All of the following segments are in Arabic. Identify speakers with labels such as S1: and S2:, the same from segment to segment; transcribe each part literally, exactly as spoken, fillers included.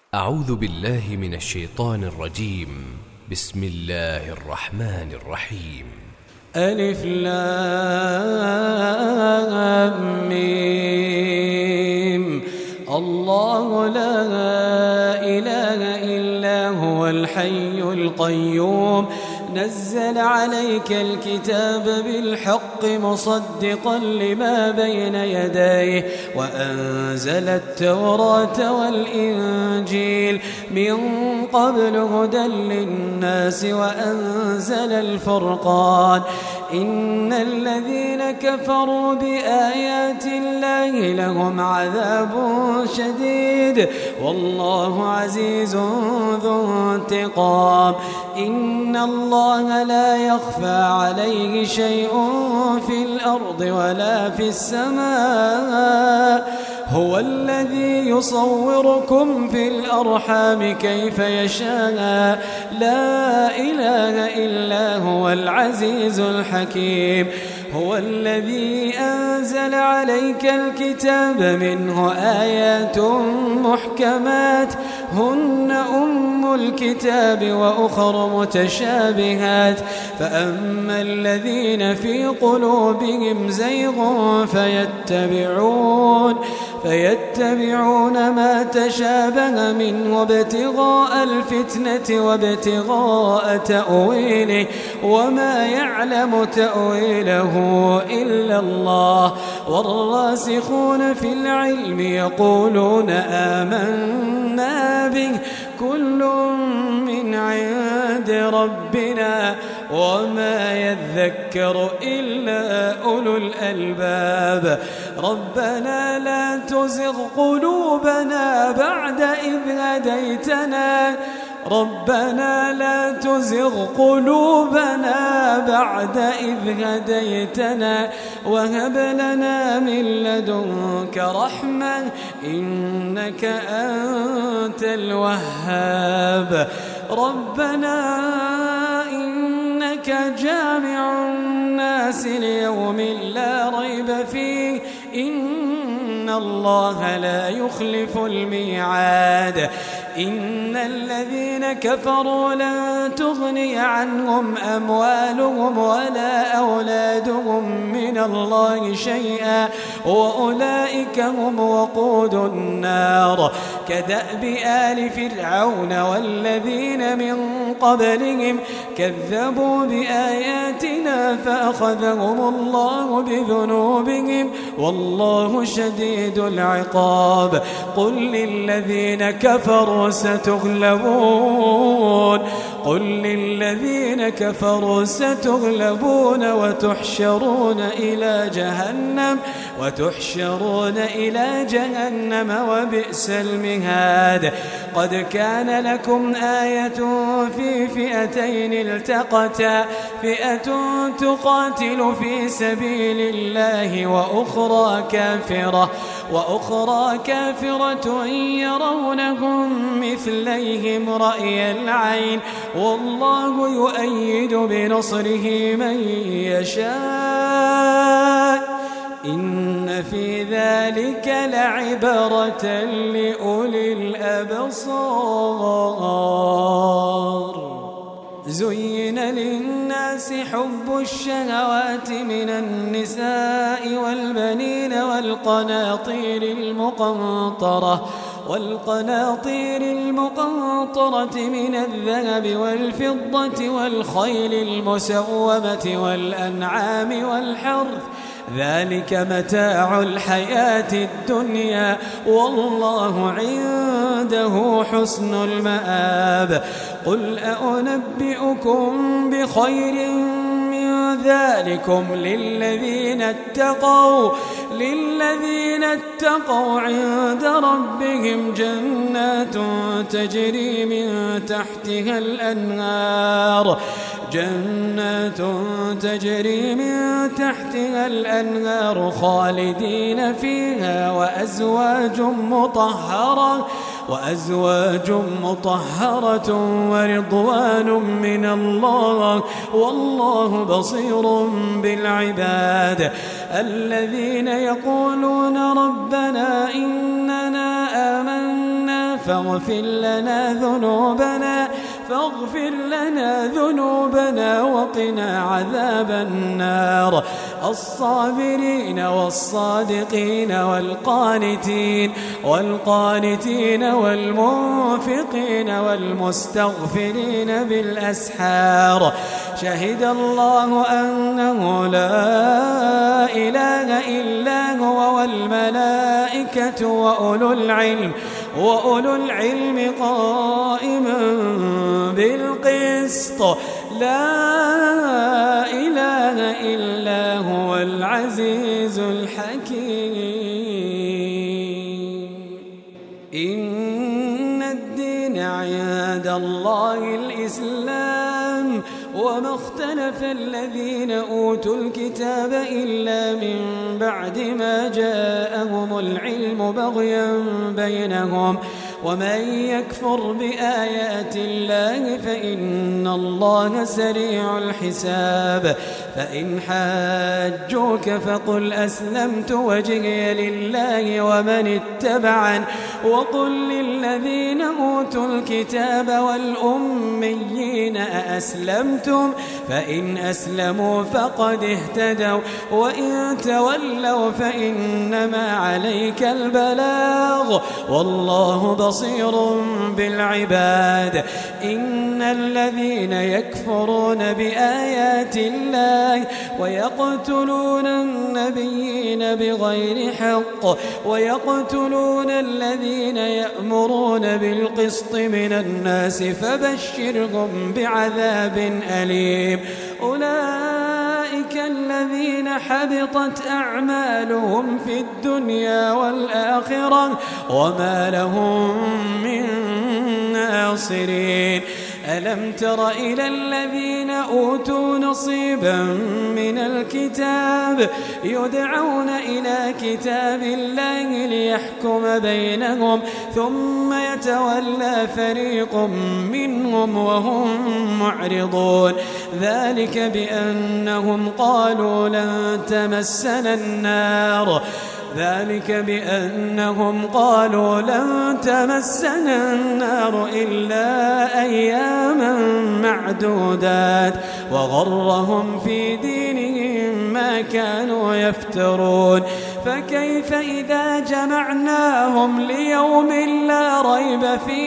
S1: أعوذ بالله من الشيطان الرجيم. بسم الله الرحمن الرحيم.
S2: ألف لام ميم. الله لا إله إلا هو الحي القيوم نزل عليك الكتاب بالحق مصدقا لما بين يديه وأنزل التوراة والإنجيل من قبل هدى للناس وأنزل الفرقان إن الذين كفروا بآيات الله لهم عذاب شديد والله عزيز ذو انتقام. إن الله لا يخفى عليه شيء في الأرض ولا في السماء هو الذي يصوركم في الأرحام كيف يشاء لا إله إلا هو العزيز الحكيم. هو الذي أنزل عليك الكتاب منه آيات محكمات هن أم الكتاب وأخر متشابهات فأما الذين في قلوبهم زيغ فيتبعون فيتبعون ما تشابه منه ابتغاء الفتنة وابتغاء تأويله وما يعلم تأويله إلا الله والراسخون في العلم يقولون آمنا به كل من عند ربنا وما يذكر إلا أولو الألباب. ربنا لا تزغ قلوبنا بعد إذ هديتنا ربنا لا تزغ قلوبنا بعد إذ هديتنا وهب لنا من لدنك رحمة إنك أنت الوهاب. ربنا إنك جامع الناس ليوم لا ريب فيه إن الله لا يخلف الميعاد. إن الذين كفروا لن تغني عنهم أموالهم ولا أولادهم من الله شيئا وأولئك هم وقود النار كدأب آل فرعون والذين من قبلهم كذبوا بآياتنا فأخذهم الله بذنوبهم والله شديد العقاب. قل للذين كفروا ستغلبون قل للذين كفروا ستغلبون وتحشرون إلى جهنم وتحشرون إلى جهنم وبئس المهاد. قد كان لكم آية في فئتين التقتا فئة تقاتل في سبيل الله وأخرى كافرة وأخرى كافرة يرونهم مثليهم رأي العين والله يؤيد بنصره من يشاء إن في ذلك لعبرة لأولي الأبصار. زين للناس حب الشهوات من النساء والبنين والقناطير المقنطرة والقناطير المقنطرة من الذهب والفضة والخيل المسومة والأنعام والحرث ذلك متاع الحياة الدنيا والله عنده حسن المآب. قل أنبئكم بخير من ذلكم للذين اتقوا للذين اتقوا عند ربهم جنات تجري من تحتها الأنهار جنات تجري من تحتها الأنهار خالدين فيها وأزواج مطهرة وأزواج مطهرة ورضوان من الله والله بصير بالعباد. الذين يقولون ربنا إننا آمنا فاغفر لنا ذنوبنا فاغفر لنا ذنوبنا وقنا عذاب النار. الصابرين والصادقين والقانتين والقانتين والمنفقين والمستغفرين بالأسحار. شهد الله أنه لا إله إلا هو والملائكة وأولو العلم وأولو العلم قائما بالقسط. لا إله إلا هو العزيز الحكيم. إن الدين عند الله الإسلام وما اختلف الذين أوتوا الكتاب إلا من بعد ما جاءهم العلم بغيا بينهم ومن يكفر بآيات الله فإن الله سريع الحساب. فإن حاجوك فقل أسلمت وجهي لله ومن اتبعن وقل للذين أوتوا الكتاب والأميين أأسلمتم فإن أسلموا فقد اهتدوا وإن تولوا فإنما عليك البلاغ والله بصير بالعباد. إن الذين يكفرون بآيات الله ويقتلون النبيين بغير حق ويقتلون الذين يأمرون بالقسط من الناس فبشرهم بعذاب أليم. أولئك الذين حبطت أعمالهم في الدنيا والآخرة وما لهم من ناصرين. ألم تر إلى الذين أوتوا نصيبا من الكتاب يدعون إلى كتاب الله ليحكم بينهم ثم يتولى فريق منهم وهم معرضون. ذلك بأنهم قالوا لن تمسنا النار ذلك بأنهم قالوا لن تمسنا النار إلا أياما معدودات وغرهم في دينهم ما كانوا يفترون. فكيف إذا جمعناهم ليوم لا ريب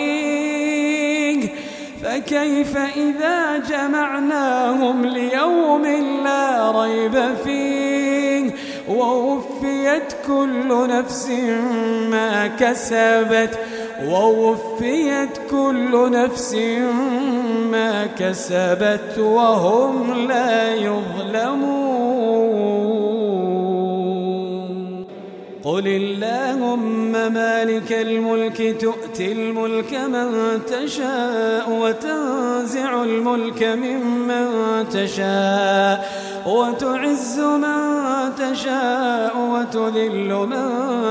S2: فيه فكيف إذا جمعناهم ليوم لا ريب فيه ووفيت كل نفس ما كسبت ووفيت كل نفس ما كسبت وهم لا يظلمون. قل اللهم مالك الملك تؤتي الملك من تشاء وتنزع الملك ممن تشاء وتعز من تشاء وتذل من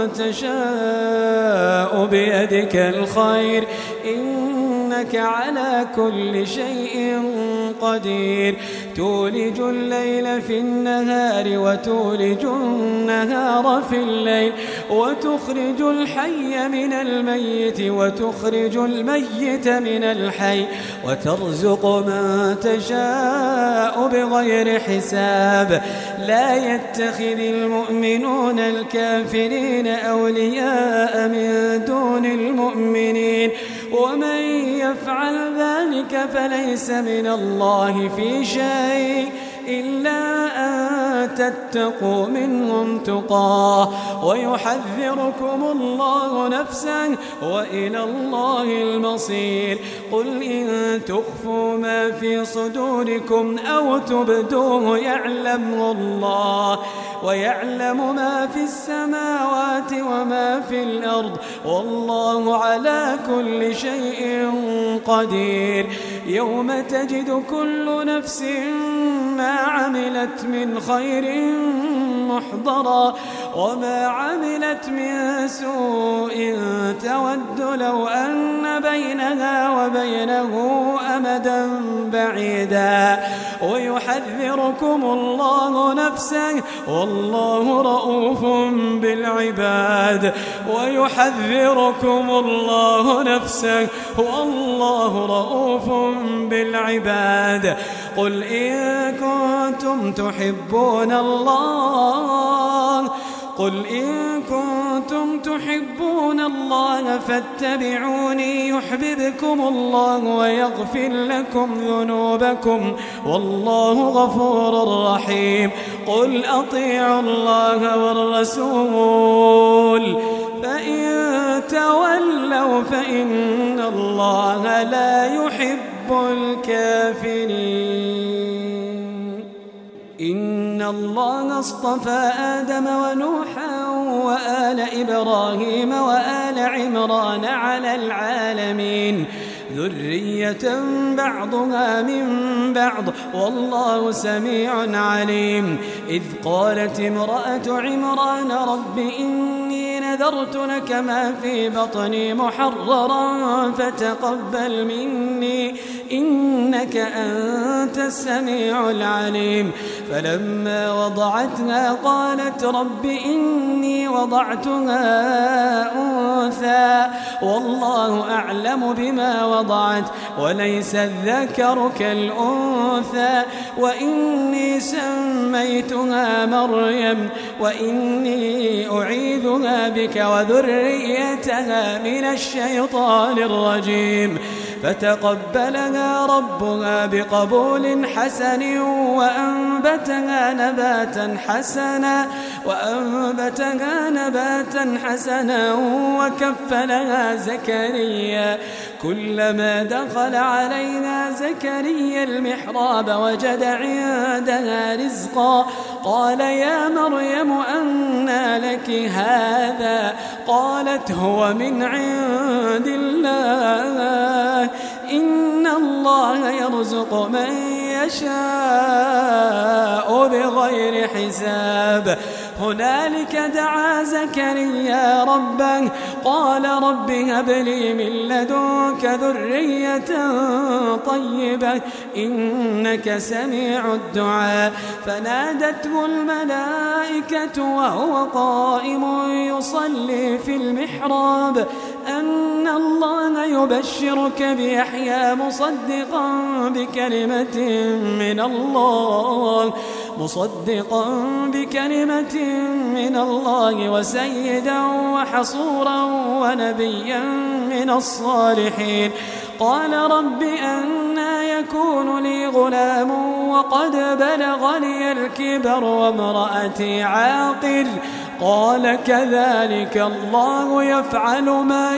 S2: تشاء بيدك الخير إنك على كل شيء قدير. تولج الليل في النهار وتولج النهار في الليل وتخرج الحي من الميت وتخرج الميت من الحي وترزق من تشاء بغير حساب. لا يتخذ المؤمنون الكافرين أولياء من دون المؤمنين ومن يفعل ذلك فليس من الله في شيء إلا أن تتقوا منهم تقاه ويحذركم الله نفسا وإلى الله المصير. قل إن تخفوا ما في صدوركم أو تبدوه يعلمه الله ويعلم ما في السماوات وما في الأرض والله على كل شيء قدير. يوم تجد كل نفس ما عملت من خير محضرا وما عملت من سوء تود لو أن بينها وبينه أمدا بعيدا ويحذركم الله نفسه والله رؤوف بالعباد ويحذركم الله نفسه والله رؤوف بالعباد قل إن كنتم تحبون الله قل إن كنتم تحبون الله فاتبعوني يحببكم الله ويغفر لكم ذنوبكم والله غفور رحيم قل أطيعوا الله والرسول فإن تولوا فإن الله لا يحب الكافرين إن الله اصطفى آدم ونوحا وآل إبراهيم وآل عمران على العالمين ذرية بعضها من بعض والله سميع عليم إذ قالت امرأة عمران رب إني نذرت لك ما في بطني محررا فتقبل مني إنك أنت السميع العليم فلما وضعتها قالت رب إني وضعتها أنثى والله أعلم بما وضعت وليس الذكر كالأنثى وإني سميتها مريم وإني أعيذها بك وذريتها من الشيطان الرجيم فتقبلها ربها بقبول حسن وأنبتها نباتا حسنا وأنبتها نباتا حسنا وكفلها زكريا كلما دخل عليها زكريا المحراب وجد عندها رزقا قال يا مريم أنى لك هذا قالت هو من عند الله إن الله يرزق من يشاء بغير حساب هنالك دعا زكريا ربه قال رب هب لي من لدنك ذرية طيبة إنك سميع الدعاء فنادته الملائكة وهو قائم يصلي في المحراب أن الله يبشرك بيحيى مصدقا بكلمة من الله مصدقا بكلمة من الله وسيدا وحصورا ونبيا من الصالحين قال رب أنى يكون لي غلام وقد بلغني الكبر وامرأتي عاقر قال كذلك الله يفعل ما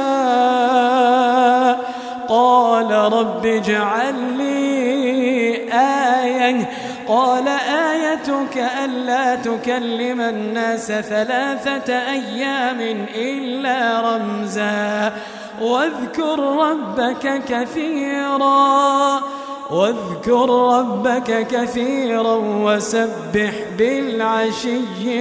S2: يشاء قال رب اجعل لي آية قال آيتك ألا تكلم الناس ثلاثة أيام إلا رمزا واذكر ربك كثيرا واذكر ربك كثيرا وسبح بالعشي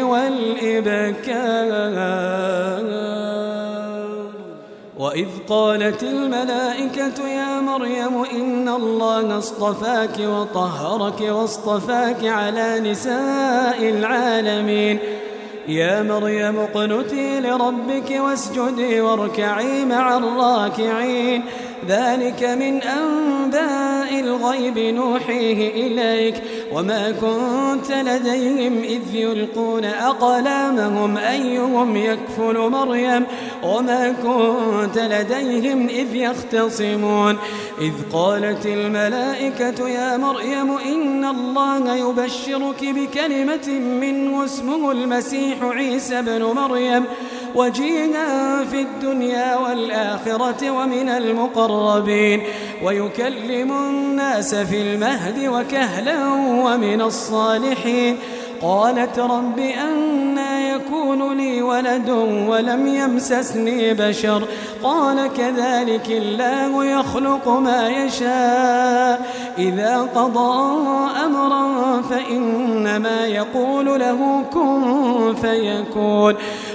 S2: والإبكار وإذ قالت الملائكة يا مريم إن الله اصطفاك وطهرك واصطفاك على نساء العالمين يا مريم اقنتي لربك واسجدي واركعي مع الراكعين ذلك من أنباء الغيب نوحيه إليك وما كنت لديهم إذ يلقون أقلامهم أيهم يكفل مريم وما كنت لديهم إذ يختصمون إذ قالت الملائكة يا مريم إن الله يبشرك بكلمة منه اسمه المسيح عيسى بن مريم وجيها في الدنيا والآخرة ومن المقربين ويكلم الناس في المهد وكهلا ومن الصالحين قالت رب أنى يكون لي ولد ولم يمسسني بشر قال كذلك الله يخلق ما يشاء إذا قضى أمرا فإنما يقول له كن فيكون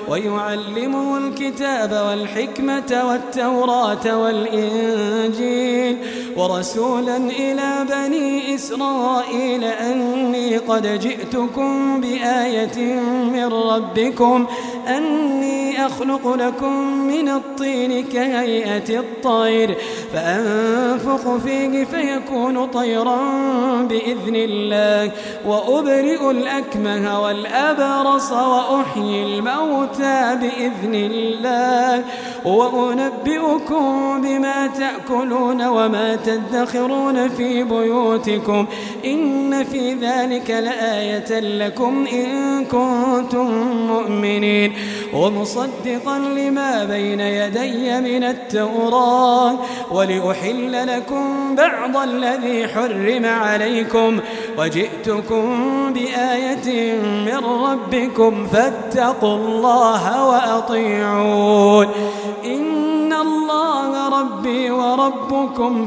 S2: ويعلمه الكتاب والحكمة والتوراة والإنجيل ورسولا إلى بني إسرائيل أني قد جئتكم بآية من ربكم أني أخلق لكم من الطين كهيئة الطير فأنفخ فيه فيكون طيرا بإذن الله وأبرئ الأكمه والأبرص وأحيي الموتى بإذن الله وأنبئكم بما تأكلون وما تدخرون في بيوتكم إن في ذلك لآية لكم إن كنتم مؤمنين ومصدقا لما بين يدي من التوراة ولأحل لكم بعض الذي حرم عليكم وجئتكم بآية من ربكم فاتقوا الله وأطيعون إن الله ربي وربكم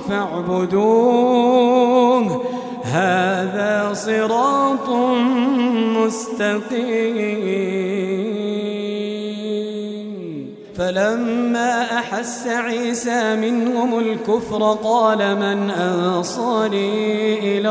S2: فاعبدوه هذا صراط مستقيم. فلما أحس عيسى منهم الكفر قال من أنصاري إلى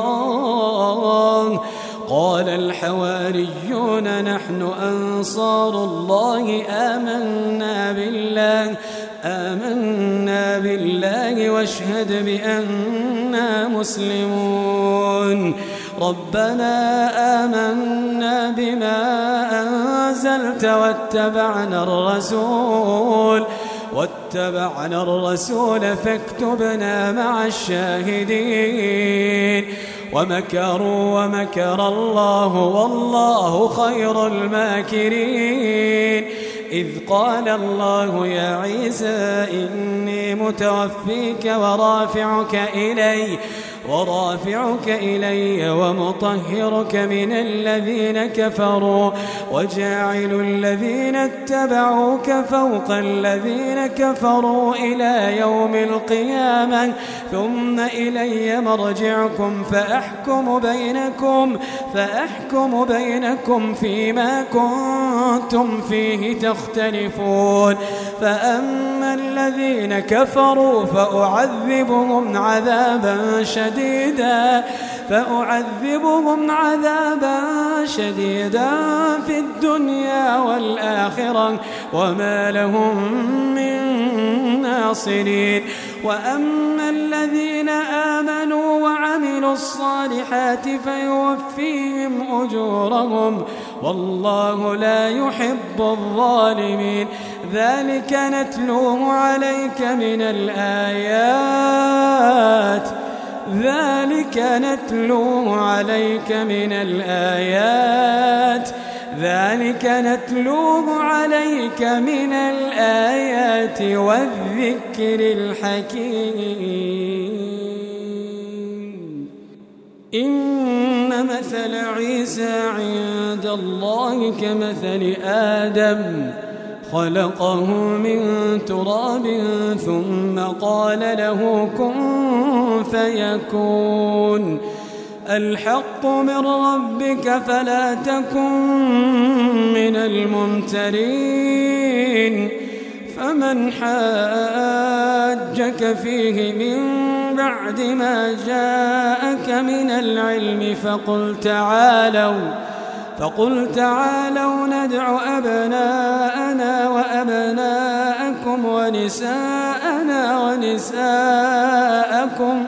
S2: الله قال الحواريون نحن أنصار الله آمنا بالله آمنا بالله واشهد بأننا مسلمون ربنا آمنا بما أنزلت واتبعنا الرسول واتبعنا الرسول فاكتبنا مع الشاهدين ومكروا ومكر الله والله خير الماكرين إذ قال الله يا عيسى إني متوفيك ورافعك إلي ورافعك إلي ومطهرك من الذين كفروا وجاعل الذين اتبعوك فوق الذين كفروا إلى يوم القيامة ثم إلي مرجعكم فأحكم بينكم فأحكم بينكم فيما كنتم فيه تختلفون فأما الذين كفروا فأعذبهم عذابا شديدا فأعذبهم عذابا شديدا في الدنيا والآخرة وما لهم من ناصرين وأما الذين آمنوا وعملوا الصالحات فيوفيهم أجورهم والله لا يحب الظالمين ذلك نتلوه عليك من الآيات ذلك نتلوه عليك من الآيات ذلك نتلوه عليك من الآيات والذكر الحكيم إن مثل عيسى عند الله كمثل آدم خلقه من تراب ثم قال له كن فيكون الحق من ربك فلا تكن من الممترين فمن حاجك فيه من بعد ما جاءك من العلم فقل تعالوا فقل تعالوا ندع أبناءنا وأبناءكم ونساءنا ونساءكم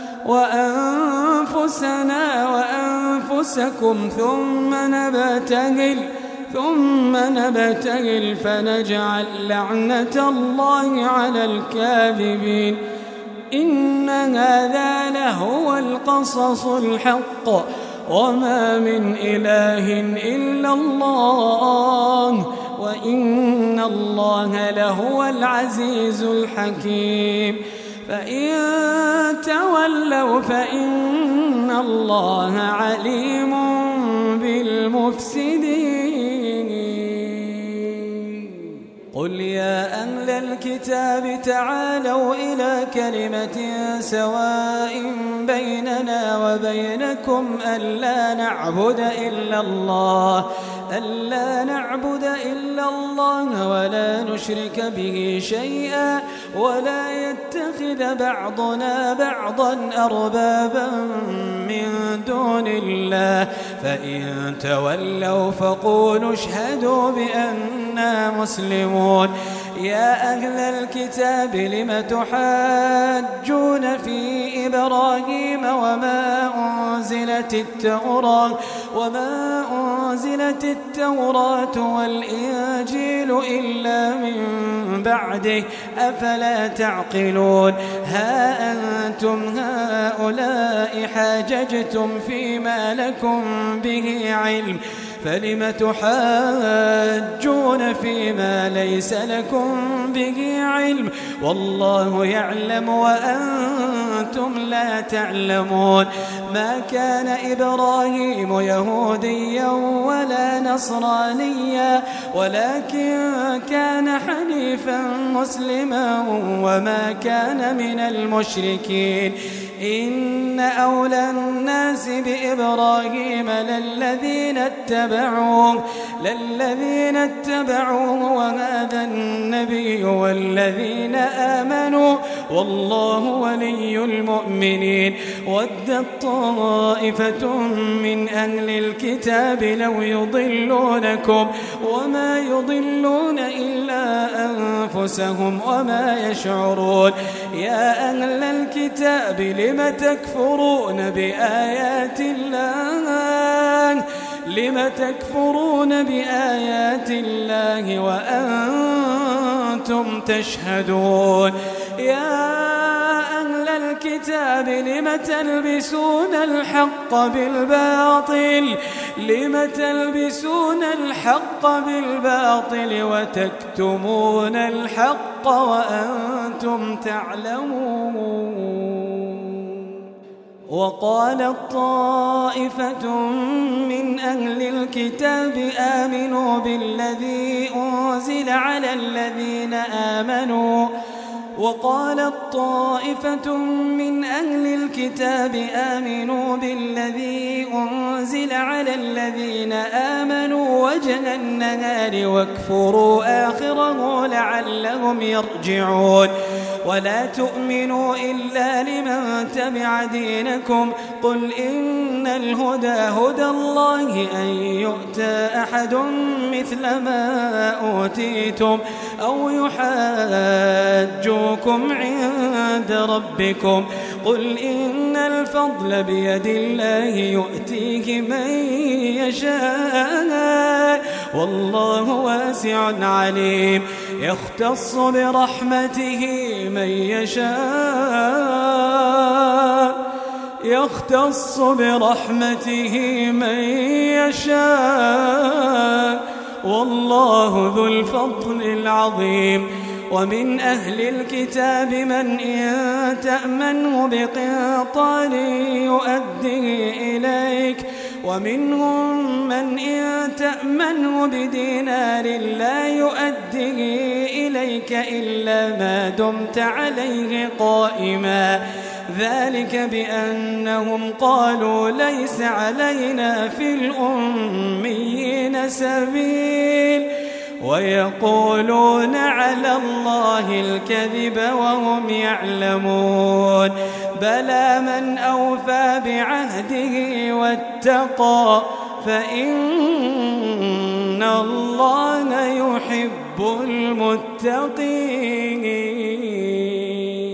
S2: وأنفسنا وأنفسكم ثم نبتهل ثم نبتهل فنجعل لعنة الله على الكاذبين إن هذا لهو القصص الحق وما من إله إلا الله وإن الله لهو العزيز الحكيم فإن تولوا فإن الله عليم بالمفسدين قل يا أهل الكتاب تعالوا إلى كلمة سواء بيننا وبينكم ألا نعبد إلا الله ألا نعبد إلا إلا الله ولا نشرك به شيئا ولا يتخذ بعضنا بعضا أربابا من دون الله فإن تولوا فقولوا اشهدوا بأننا مسلمون. يا أهل الكتاب لم تحاجون في إبراهيم وما أنزلت التوراة وما أنزلت التوراة والإنجيل إلا من بعده أفلا تعقلون. ها أنتم هؤلاء حاججتم فيما لكم به علم فلم تحاجون فيما ليس لكم به علم والله يعلم وأنتم لا تعلمون. ما كان إبراهيم يهوديا ولا نصرانيا ولكن كان حنيفا مسلما وما كان من المشركين. إن أولى الناس بإبراهيم للذين اتبعوه للذين اتبعوه وهذا النبي والذين آمنوا والله ولي المؤمنين. ودت طائفة من أهل الكتاب لو يضلونكم وما يضلون إلا أنفسهم وما يشعرون. يا أهل الكتاب لم تكفرون بآيات الله لم تكفرون بآيات الله وأنتم تشهدون. يا أهل الكتاب لم تلبسون الحق بالباطل لم تلبسون الحق بالباطل وتكتمون الحق وأنتم تعلمون. وقالت طائفة من أهل الكتاب آمنوا بالذي أنزل على الذين آمنوا وقالت طائفة من أهل الكتاب آمنوا بالذي أنزل على الذين آمنوا وجه النهار واكفروا آخره لعلهم يرجعون. ولا تؤمنوا إلا لمن تبع دينكم قل إن الهدى هدى الله أن يؤتى أحد مثل ما أوتيتم أو يحاجوكم عند ربكم قل إن الفضل بيد الله يؤتيه من يشاء والله واسع عليم. يختص برحمته من يشاء يختص برحمته من يشاء والله ذو الفضل العظيم. ومن أهل الكتاب من إن تأمنه بقنطار يؤديه إليك ومنهم من إن تأمنه بدينار لا يؤديه إليك إلا ما دمت عليه قائما ذلك بأنهم قالوا ليس علينا في الأميين سبيل ويقولون على الله الكذب وهم يعلمون. بلى من أوفى بعهده واتقى فإن الله يحب المتقين.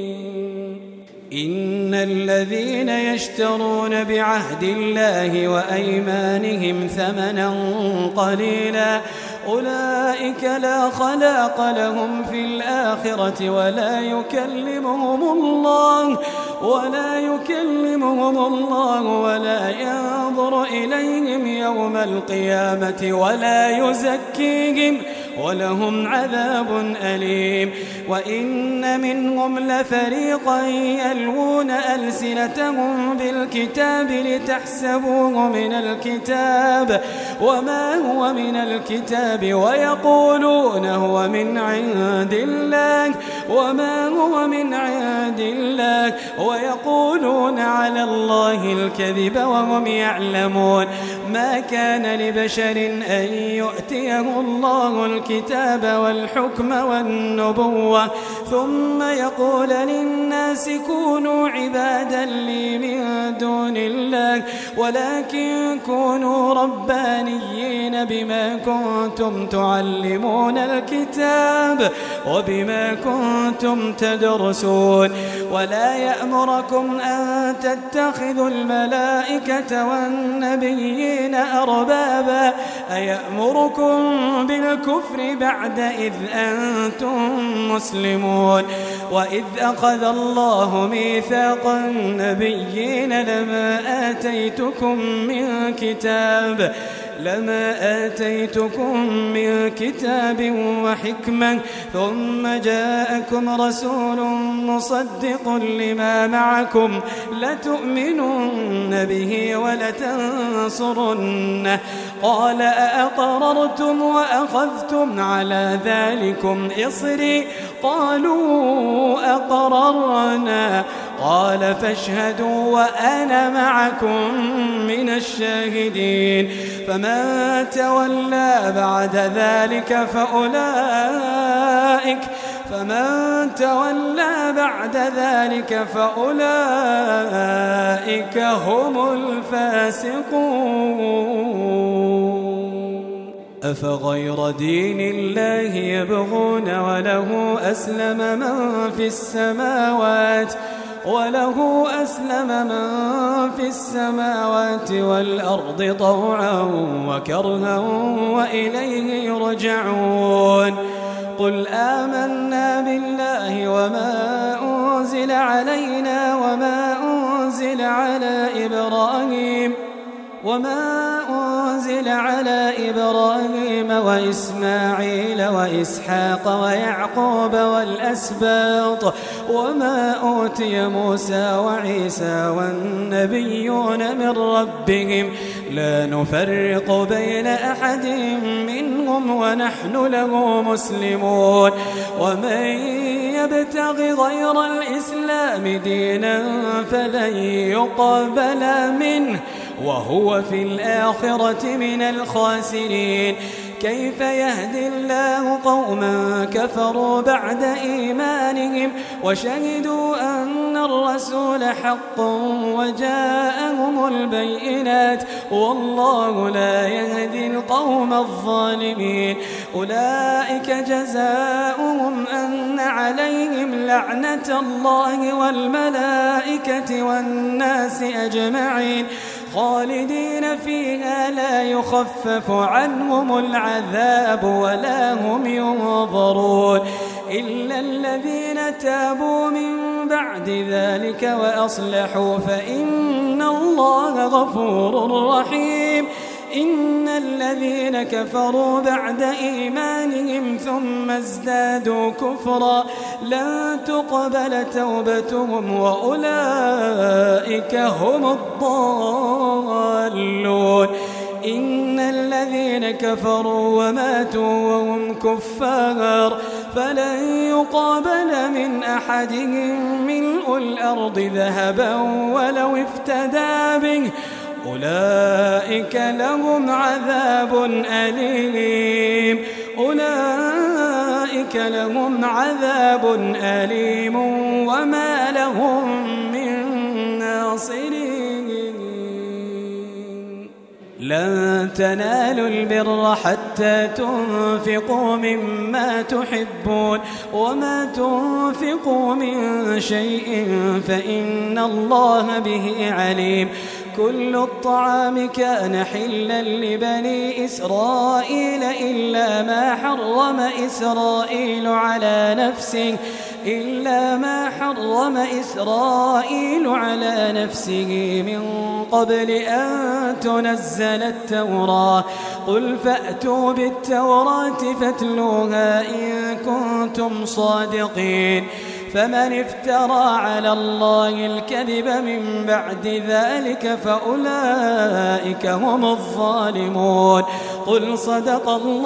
S2: إن الذين يشترون بعهد الله وأيمانهم ثمنا قليلا أولئك لا خلاق لهم في الآخرة ولا يكلمهم الله ولا يكلمهم الله ولا ينظر إليهم يوم القيامة ولا يزكيهم ولهم عذاب أليم. وإن منهم لفريقا يلوون ألسنتهم بالكتاب لتحسبوه من الكتاب وما هو من الكتاب ويقولون هو من عند الله وما هو من عند الله ويقولون على الله الكذب وهم يعلمون. ما كان لبشر أن يؤتيه الله الكتاب والحكم والنبوة ثم يقول للناس كونوا عبادا لي من دون الله ولكن كونوا ربانيين بما كنتم تعلمون الكتاب وبما كنتم تدرسون ولا يأمركم أن تتخذوا الملائكة والنبيين أربابا أيأمركم بالكفر بعد إذ أنتم مسلمون وإذ أخذ الله ميثاق النبيين لما آتيتكم من كتاب لما آتيتكم من كتاب وحكمة ثم جاءكم رسول مصدق لما معكم لتؤمنن به ولتنصرنه قال أأقررتم وأخذتم على ذلكم إصري قالوا أقررنا قال فاشهدوا وأنا معكم من الشاهدين فمن تولى بعد ذلك فأولئك فمن تولى بعد ذلك فأولئك هم الفاسقون أفغير دين الله يبغون وله أسلم من في السماوات وله أسلم من في السماوات والأرض طوعا وكرها وإليه يرجعون قل آمنا بالله وما أنزل علينا وما أنزل على إبراهيم وما أنزل على إبراهيم وإسماعيل وإسحاق ويعقوب والأسباط وما أوتي موسى وعيسى والنبيون من ربهم لا نفرق بين أحد منهم ونحن له مسلمون ومن يبتغ غير الإسلام دينا فلن يقبل منه وهو في الآخرة من الخاسرين كيف يهدي الله قوما كفروا بعد إيمانهم وشهدوا أن الرسول حق وجاءهم البينات والله لا يهدي القوم الظالمين أولئك جزاؤهم أن عليهم لعنة الله والملائكة والناس أجمعين خالدين فيها لا يخفف عنهم العذاب ولا هم ينظرون إلا الذين تابوا من بعد ذلك وأصلحوا فإن الله غفور رحيم إن الذين كفروا بعد إيمانهم ثم ازدادوا كفرا لن تقبل توبتهم وأولئك هم الضالون إن الذين كفروا وماتوا وهم كفار فلن يقبل من أحدهم ملء الأرض ذهبا ولو افتدى به أولئك لهم عذاب أليم أولئك لهم عذاب أليم وما لهم من ناصرين لن تنالوا البر حتى تنفقوا مما تحبون وما تنفقوا من شيء فإن الله به عليم كل الطعام كان حلا لبني إسرائيل إلا ما حرم إسرائيل على نفسه إلا ما حرم إسرائيل على نفسه من قبل أن تنزل التوراة قل فأتوا بالتوراة فاتلوها إن كنتم صادقين فمن افترى على الله الكذب من بعد ذلك فأولئك هم الظالمون قل صدق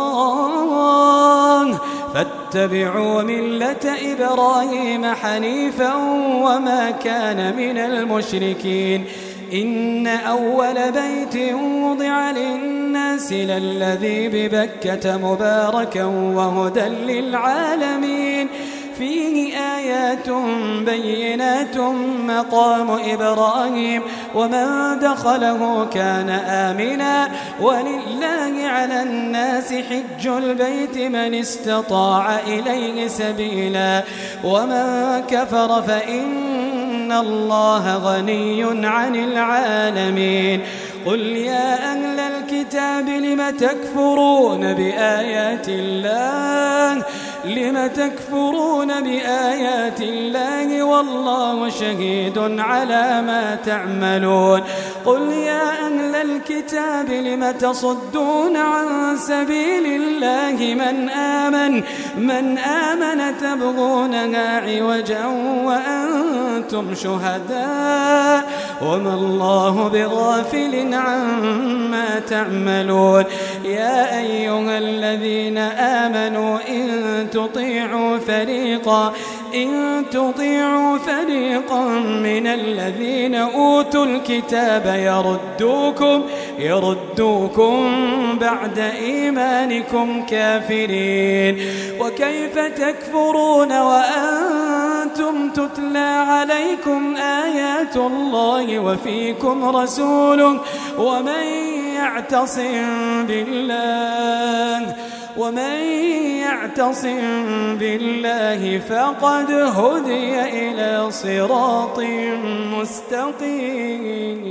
S2: الله فاتبعوا ملة إبراهيم حنيفا وما كان من المشركين إن أول بيت وضع للناس للذي ببكة مباركا وهدى للعالمين فيه آيات بينات مقام إبراهيم ومن دخله كان آمنا ولله على الناس حج البيت من استطاع إليه سبيلا ومن كفر فإن الله غني عن العالمين قل يا أهل الكتاب لم تكفرون بآيات الله لم تكفرون بآيات الله والله شهيد على ما تعملون قل يا أهل الكتاب لم تصدون عن سبيل الله من آمن من آمن تبغونها عوجا وأنتم شهداء وما الله بغافل عما تعملون يا أيها الذين آمنوا إن تطيعوا فريقا إن تطيعوا فريقا من الذين أوتوا الكتاب يردوكم يردوكم بعد إيمانكم كافرين وكيف تكفرون وأنتم تتلى عليكم آيات الله وفيكم رسوله ومن يعتصم بالله ومن يعتصم بالله فقد هدي إلى صراط مستقيم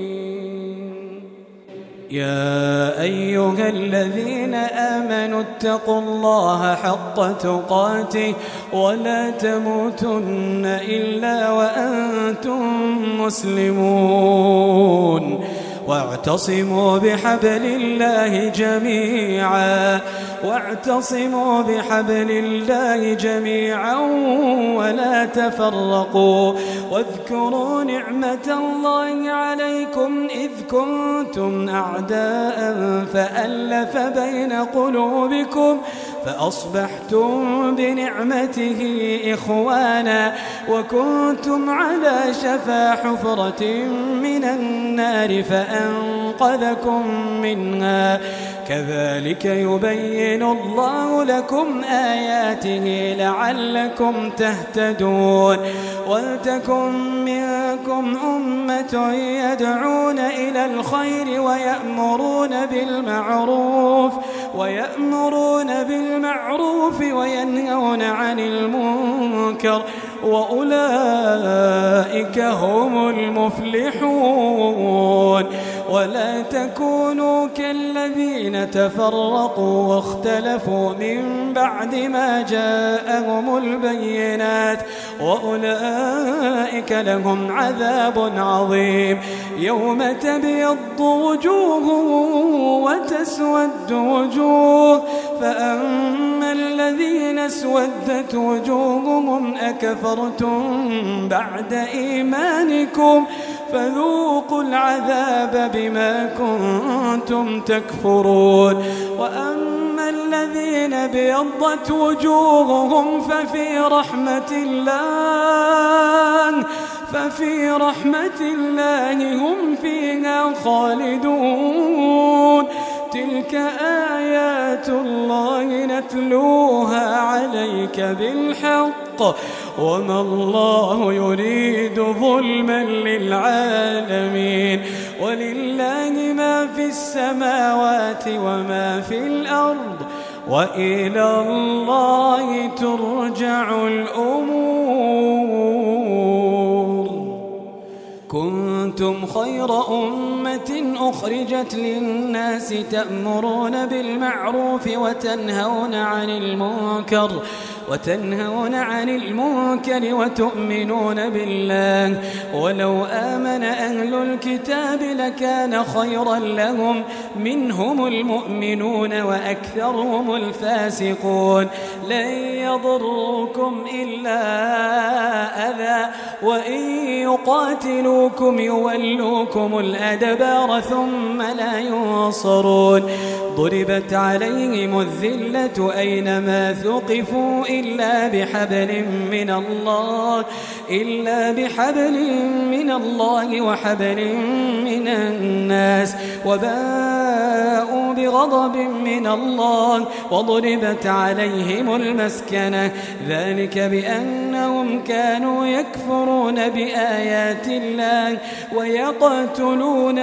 S2: يا أيها الذين آمنوا اتقوا الله حق تقاته ولا تموتن إلا وأنتم مسلمون واعتصموا بحبل الله جميعا واعتصموا بحبل الله جميعا ولا تفرقوا واذكروا نعمة الله عليكم إذ كنتم أعداء فألف بين قلوبكم فأصبحتم بنعمته إخوانا وكنتم على شفا حفرة من النار فأنقذكم منها كذلك يبين الله لكم آياته لعلكم تهتدون ولتكن منكم أمة يدعون إلى الخير ويأمرون بالمعروف ويأمرون بالمعروف وينهون عن المنكر وأولئك هم المفلحون ولا تكونوا كالذين تفرقوا واختلفوا من بعد ما جاءهم البينات وأولئك لهم عذاب عظيم يوم تبيض وجوه وتسود وجوه فأما الذين اسودت وجوههم أكفرتم بعد إيمانكم فذوقوا العذاب بما كنتم تكفرون وأما الذين بيضت وجوههم ففي رحمة الله ففي رحمة الله هم فيها خالدون تلك آيات الله نتلوها عليك بالحق وما الله يريد ظلما للعالمين ولله ما في السماوات وما في الأرض وإلى الله ترجع الأمور كنتم خير أمة أخرجت للناس تأمرون بالمعروف وتنهون عن المنكر وتنهون عن المنكر وتؤمنون بالله ولو آمن أهل الكتاب لكان خيرا لهم منهم المؤمنون وأكثرهم الفاسقون لن يضروكم إلا أذى وإن يقاتلوكم يولوكم الأدبار ثم لا ينصرون ضربت عليهم الذلة أينما ثقفوا إلا بحبل من الله إلا بحبل من الله وحبل من الناس وباءوا بغضب من الله وضربت عليهم المسكنة ذلك بأنهم كانوا يكفرون بآيات الله ويقتلون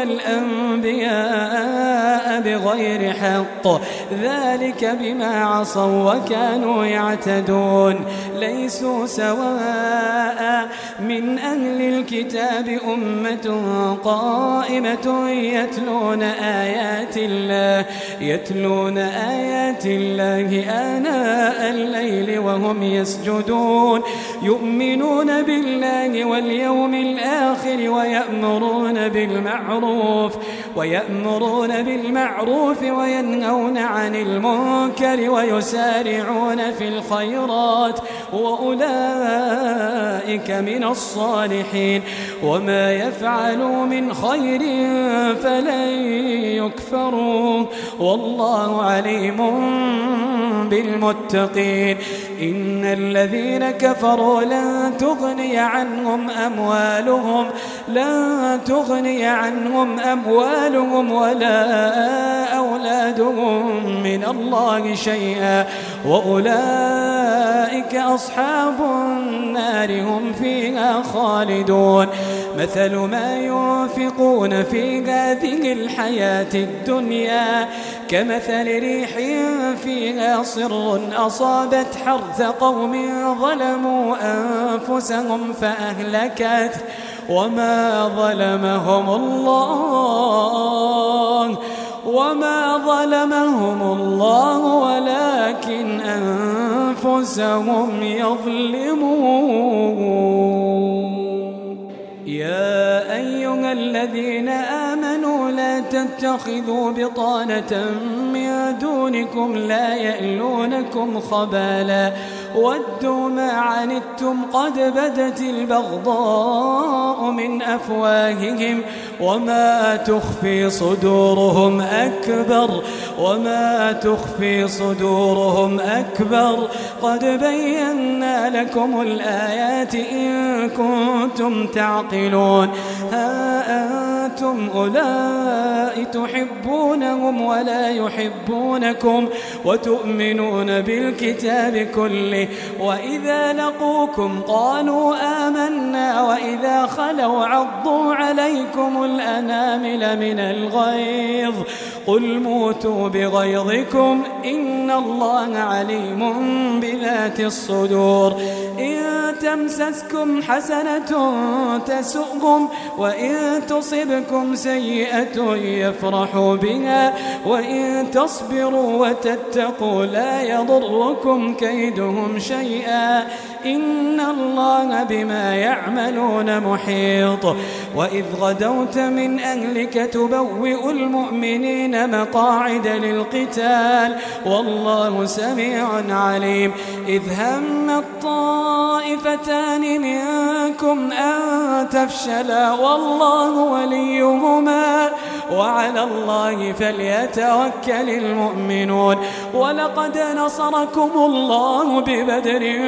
S2: الأنبياء بغير حق ذلك بما عصوا وكانوا يعتدون ليسوا سواء من أهل الكتاب أمة قائمة يتلون آيات الله يتلون آيات الله آناء الليل وهم يسجدون يؤمنون بالله واليوم الآخر ويأمرون بالمعروف ويأمرون بالمعروف وينهون عن المنكر ويسارعون في الخيرات وأولئك من الصالحين وما يفعلوا من خير فلن يكفروا والله عليم بالمتقين إن الذين كفروا لن تغني عنهم أموالهم لن تغني عنهم أموالهم ولا أولادهم من الله شيئا وأولئك أصحاب النار هم فيها خالدون مثل ما ينفقون في هذه الحياة الدنيا كمثل ريح فيها صر أصابت حرث قوم ظلموا أنفسهم فأهلكت وما ظلمهم الله وما ظلمهم الله ولكن أنفسهم يظلمون يا أيها الذين آمنوا لا تتخذوا بطانة من دونكم لا يألونكم خبالا ودوا ما عنتم قد بدت البغضاء من أفواههم وما تخفي صدورهم أكبر وما تخفي صدورهم أكبر قد بينا لكم الآيات إن كنتم تعقلون ها أنتم أولئك تحبونهم ولا يحبونكم وتؤمنون بالكتاب كله وإذا لقوكم قالوا آمنا وإذا خلوا عضوا عليكم الأنامل من الغيظ قل موتوا بغيظكم إن الله عليم بذات الصدور إن تمسسكم حسنة تسؤهم وإن تصبكم سيئة يفرحوا بها وإن تصبروا وتتقوا لا يضركم كيدهم شيئا إن الله بما يعملون محيط وإذ غدوت من أهلك تبوئ المؤمنين مقاعد للقتال والله سميع عليم إذ هم الطائفتان منكم أن تفشلا والله وليهما وعلى الله فليتوكل المؤمنون ولقد نصركم الله ببدر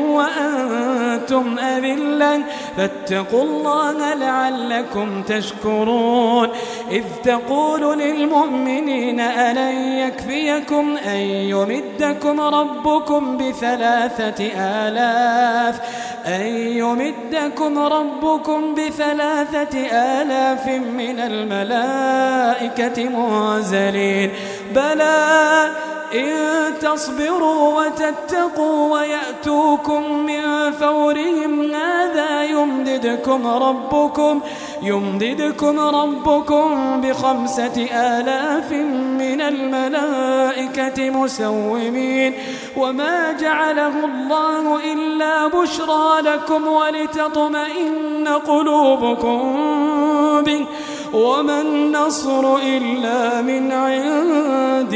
S2: وأنتم أذلة فاتقوا الله لعلكم تشكرون إذ تقول للمؤمنين ألن يكفيكم أن يمدكم ربكم بثلاثة آلاف أن يمدكم ربكم بثلاثة آلاف من الملائكة منزلين بلى إن تصبروا وتتقوا ويأتوكم من فورهم هذا يمددكم ربكم يمددكم ربكم بخمسة آلاف من الملائكة مسومين وما جعله الله إلا بشرى لكم ولتطمئن قلوبكم به وما النصر إلا من عند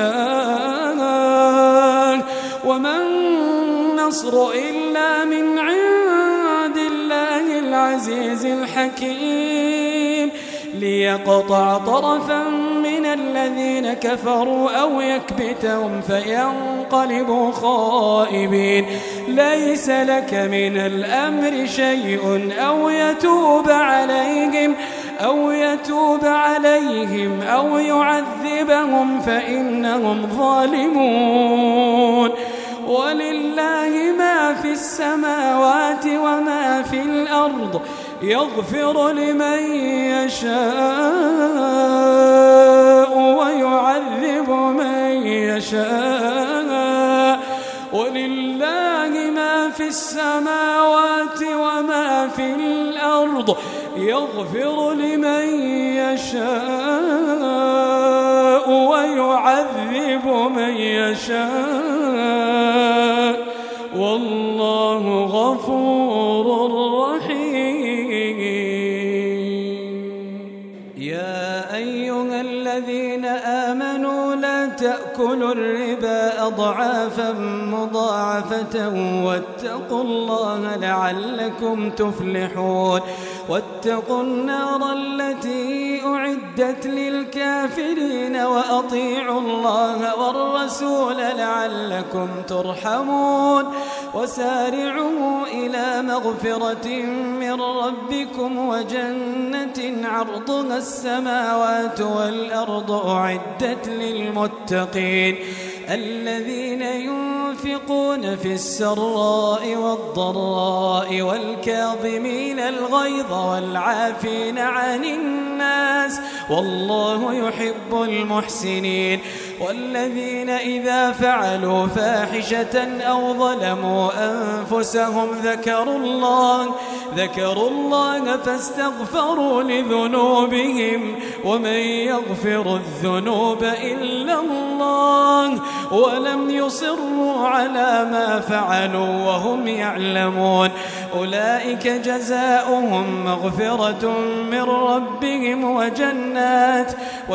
S2: الله وما النصر إلا من عند الله العزيز الحكيم ليقطع طرفا من الذين كفروا أو يكبتهم فينقلبوا خائبين ليس لك من الأمر شيء أو يتوب عليهم أو يتوب عليهم أو يعذبهم فإنهم ظالمون ولله ما في السماوات وما في الأرض يغفر لمن يشاء ويعذب من يشاء ولله ما في السماوات وما في الأرض يغفر لمن يشاء ويعذب من يشاء والله غفور رحيم. يا أيها الذين آمنوا لا تأكلوا الربا أضعافا مضاعفة واتقوا الله لعلكم تفلحون واتقوا النار التي أعدت للكافرين وأطيعوا الله والرسول لعلكم ترحمون وسارعوا إلى مغفرة من ربكم وجنة عرضها السماوات والأرض أعدت للمتقين الذين ينفقون في السراء والضراء والكاظمين الغيظ والعافين عن الناس والله يحب المحسنين والذين إذا فعلوا فاحشة أو ظلموا أنفسهم ذكروا الله ذكروا الله فاستغفروا لذنوبهم ومن يغفر الذنوب إلا الله ولم يصروا على ما فعلوا وهم يعلمون أولئك جزاؤهم مغفرة من ربهم وجنات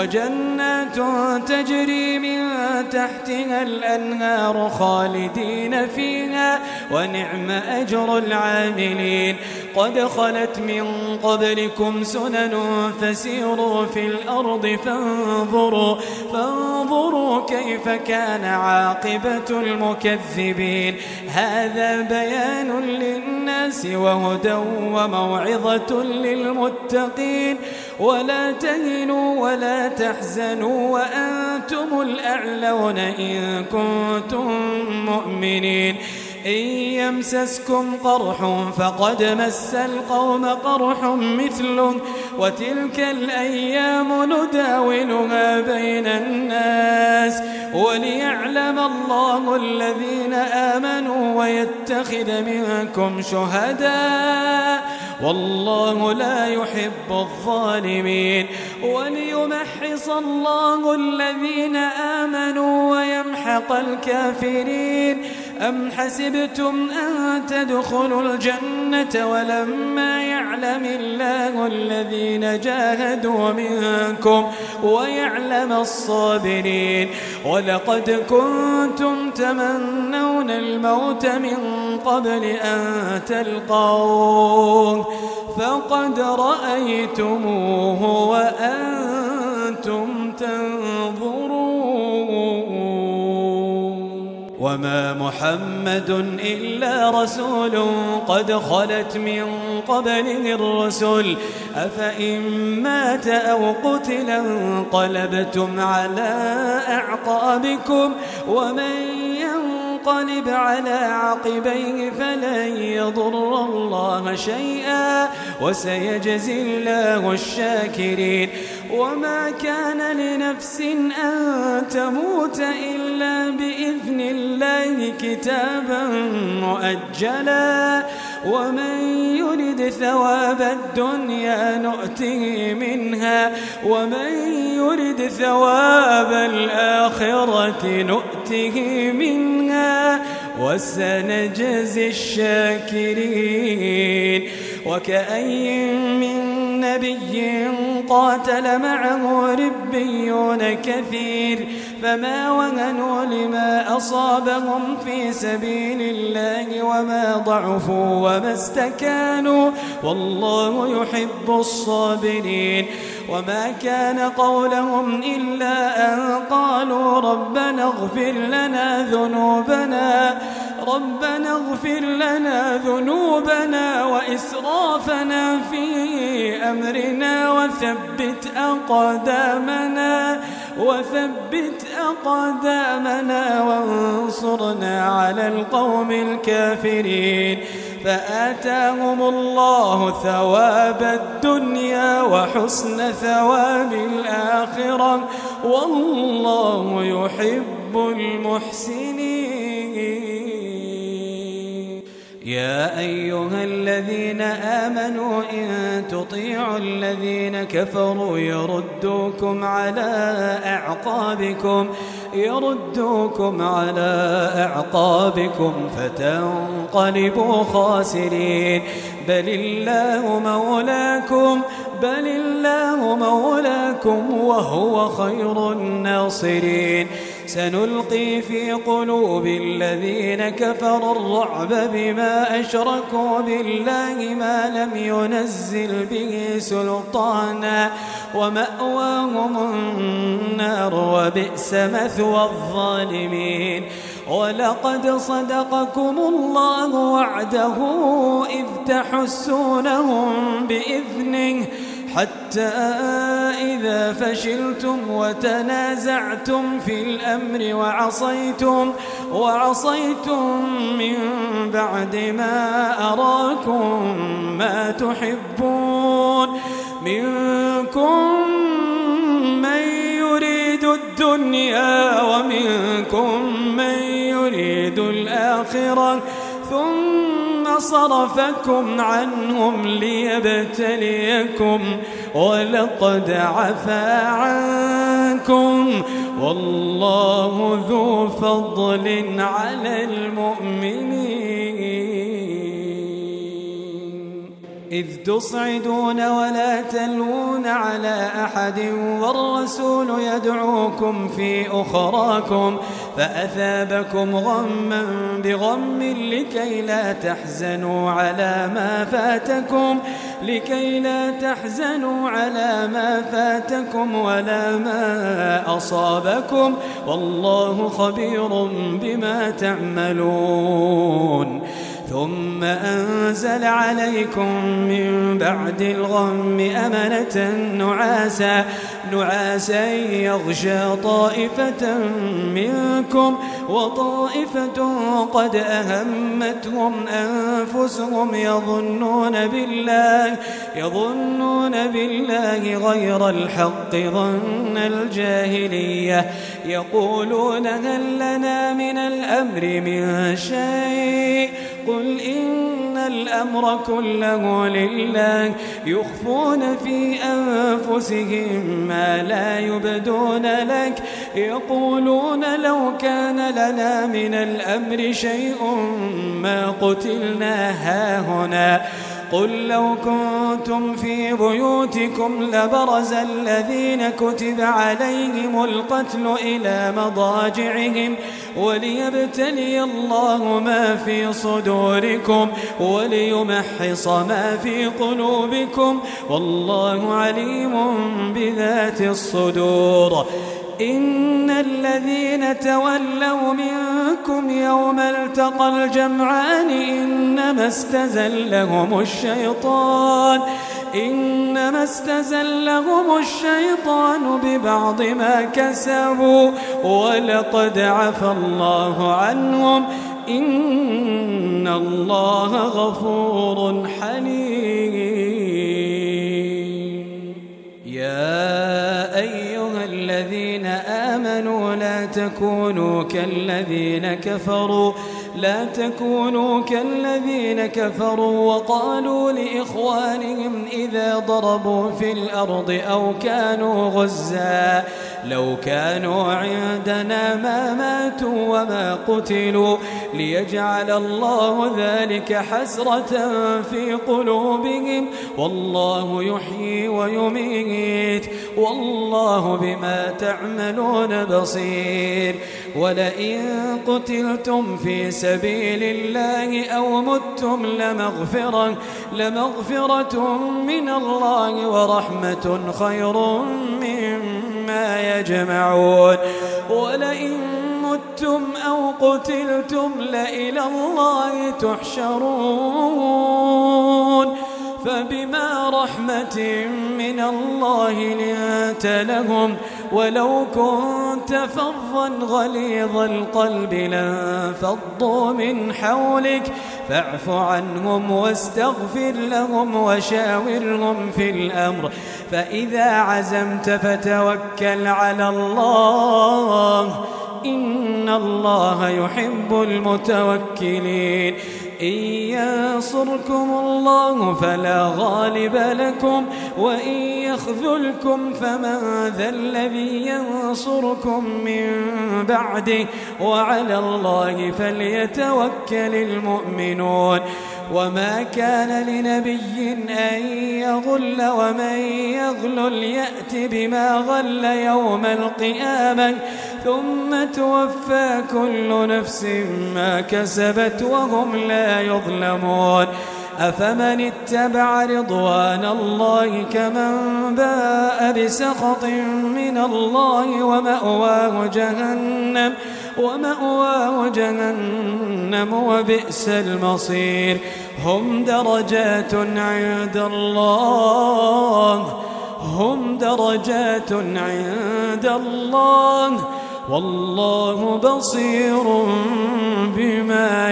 S2: وجنات تجري من تحتها الأنهار خالدين فيها ونعم أجر العاملين قد خلت من قبلكم سنن فسيروا في الأرض فانظروا فانظروا كيف كان عاقبة المكذبين هذا بيان للناس وهدى وموعظة للمتقين ولا تهنوا ولا تحزنوا وأنتم الأعلون إن كنتم مؤمنين إن يمسسكم قرح فقد مس القوم قرح مثله وتلك الأيام نداولها بين الناس وليعلم الله الذين آمنوا ويتخذ منكم شهداء والله لا يحب الظالمين وليمحص الله الذين آمنوا ويمحق الكافرين أم حسبتم أن تدخلوا الجنة ولما يعلم الله الذين جاهدوا منكم ويعلم الصابرين ولقد كنتم تمنون الموت من قبل أن تلقوه فقد رأيتموه وأنتم تنظرون وما محمد إلا رسول قد خلت من قبله الرسل أفإن مات أو قتل انقلبتم على أعقابكم ومن ينقلب على عقبيه فلن يضر الله شيئا وسيجزي الله الشاكرين وما كان لنفس أن تموت إلا بإذن الله كتابا مؤجلا ومن يرد ثواب الدنيا نؤته منها ومن يرد ثواب الآخرة نؤته منها وسنجزي الشاكرين وكأي من نبي قاتل معه ربيون كثير فما وهنوا لما أصابهم في سبيل الله وما ضعفوا وما استكانوا والله يحب الصابرين وما كان قولهم إلا أن قالوا ربنا اغفر لنا ذنوبنا ربنا اغفر لنا ذنوبنا وإسرافنا في أمرنا وثبت أقدامنا وثبت أقدامنا وانصرنا على القوم الكافرين فآتاهم الله ثواب الدنيا وحسن ثواب الآخرة والله يحب المحسنين. يا أيها الذين آمنوا إن تطيعوا الذين كفروا يردوكم على أعقابكم يردوكم على أعقابكم فتنقلبوا خاسرين بل الله مولاكم بل الله مولاكم وهو خير الناصرين. سنلقي في قلوب الذين كفروا الرعب بما أشركوا بالله ما لم ينزل به سلطانا ومأواهم النار وبئس مثوى الظالمين. ولقد صدقكم الله وعده إذ تحسونهم بإذنه حتى إذا فشلتم وتنازعتم في الأمر وعصيتم وعصيتم من بعد ما أراكم ما تحبون منكم من يريد الدنيا ومنكم من يريد الآخرة ثم صرفكم عنهم ليبتليكم ولقد عفا عنكم والله ذو فضل على المؤمنين. إذ تصعدون ولا تلوون على أحد والرسول يدعوكم في أخراكم فأثابكم غما بغم لكي لا تحزنوا على ما فاتكم لكي لا تحزنوا على ما فاتكم ولا ما أصابكم والله خبير بما تعملون. ثم أنزل عليكم من بعد الغم أمنة نعاسا نعاسا يغشى طائفة منكم وطائفة قد أهمتهم أنفسهم يظنون بالله يظنون بالله غير الحق ظن الجاهلية يقولون هل لنا من الأمر من شيء قل إن الأمر كله لله يخفون في أنفسهم ما لا يبدون لك يقولون لو كان لنا من الأمر شيء ما قتلنا هاهنا قل لو كنتم في بيوتكم لبرز الذين كتب عليهم القتل إلى مضاجعهم وليبتلي الله ما في صدوركم وليمحص ما في قلوبكم والله عليم بذات الصدور. إن الذين تولوا منكم يوم التقى الجمعان إنما استزلهم الشيطان إنما استزلهم الشيطان ببعض ما كسبوا ولقد عفا الله عنهم إن الله غفور حليم. يا أيها الذين آمنوا لا تكونوا كالذين كفروا لا تكونوا كالذين كفروا وقالوا لإخوانهم إذا ضربوا في الأرض أو كانوا غزا لو كانوا عندنا ما ماتوا وما قتلوا ليجعل الله ذلك حسرة في قلوبهم والله يحيي ويميت والله بما تعملون بصير. ولئن قتلتم في سبيل الله أو متم لمغفرة, لمغفرة من الله ورحمة خير مما يجمعون. ولئن متم أو قتلتم لإلى الله تحشرون. فبما رحمة من الله لنت لهم ولو كنت فظا غليظ القلب لانفضوا من حولك فاعف عنهم واستغفر لهم وشاورهم في الأمر فإذا عزمت فتوكل على الله إن الله يحب المتوكلين. إن ينصركم الله فلا غالب لكم وإن يخذلكم فمن ذا الذي ينصركم من بعده وعلى الله فليتوكل المؤمنون. وما كان لنبي أن يغل ومن يغلل يأت بما غل يوم القيامة ثم توفى كل نفس ما كسبت وهم لا يظلمون. أفمن اتبع رضوان الله كمن باء بسخط من الله ومأواه جهنم ومأواه جهنم وبئس المصير. هم درجات عند الله هم درجات عند الله والله بصير بما